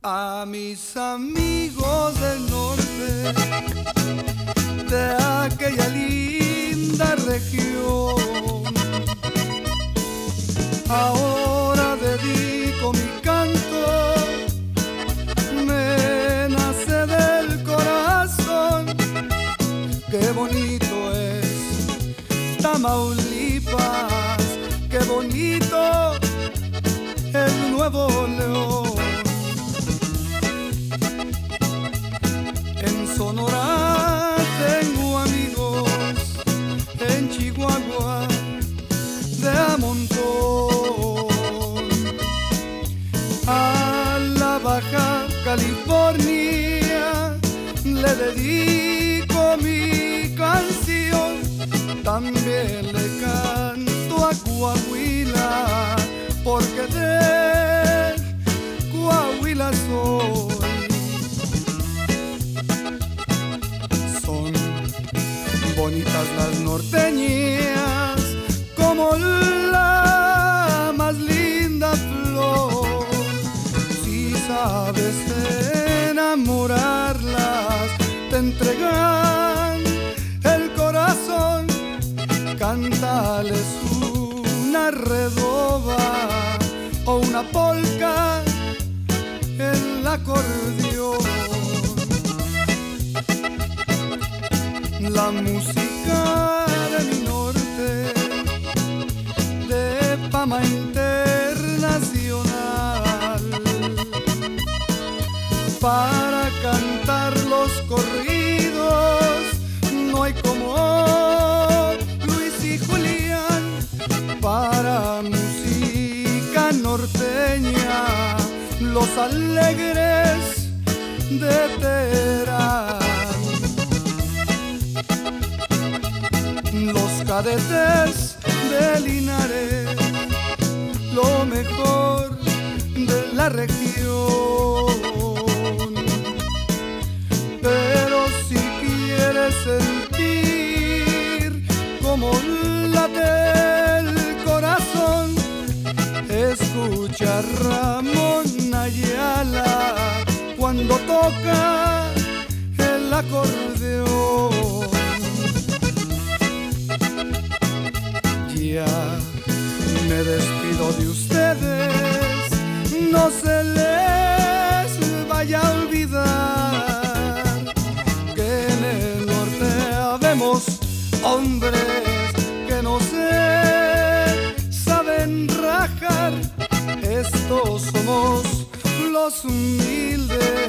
A mis amigos del norte, de aquella linda región, ahora dedico mi canto, me nace del corazón. Qué bonito es Tamaulipas, qué bonito el Nuevo León. En Sonora tengo amigos, en Chihuahua de a montón. A la Baja California le dedico mi canción. También le canto a Coahuila, porque de Coahuila soy. Bonitas las norteñas, como la más linda flor. Si sabes enamorarlas, te entregan el corazón. Cántales una redoba o una polca, el acordeón. La música de mi norte, de fama internacional, para cantar los corridos no hay como Luis y Julián. Para música norteña, los alegres de Terán. Los cadetes de Linares, lo mejor de la región. Pero si quieres sentir como late el corazón, escucha a Ramón Ayala cuando toca el acordeón. Ya me despido de ustedes, no se les vaya a olvidar que en el norte habemos hombres que no se saben rajar. Estos somos los humildes